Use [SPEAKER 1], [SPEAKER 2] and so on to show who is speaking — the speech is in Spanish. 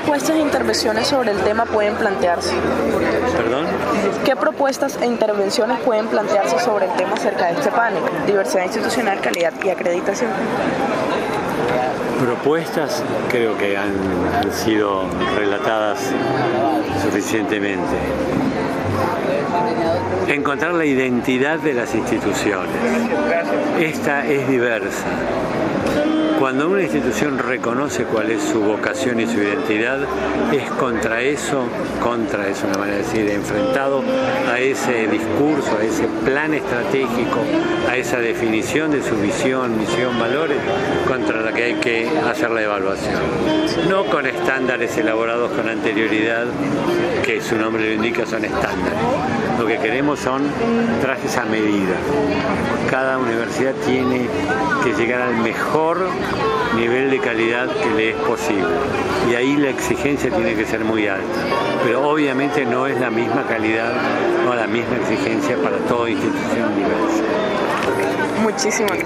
[SPEAKER 1] propuestas e intervenciones sobre el tema pueden plantearse?
[SPEAKER 2] ¿Perdón?
[SPEAKER 1] ¿Qué propuestas e intervenciones pueden plantearse sobre el tema acerca de este panel? Diversidad institucional, calidad y acreditación.
[SPEAKER 2] Propuestas creo que han sido relatadas suficientemente. Encontrar la identidad de las instituciones. Esta es diversa. Cuando una institución reconoce cuál es su vocación y su identidad, es contra eso, es una manera de decir, enfrentado a ese discurso, a ese plan estratégico, a esa definición de su visión, misión, valores, contra la que hay que hacer la evaluación. No con estándares elaborados con anterioridad, que su nombre lo indica, son estándares. Lo que queremos son trajes a medida. Cada universidad tiene que llegar al mejor nivel de calidad que le es posible. Y ahí la exigencia tiene que ser muy alta. Pero obviamente no es la misma calidad o la misma exigencia para toda institución diversa.
[SPEAKER 1] Muchísimas gracias.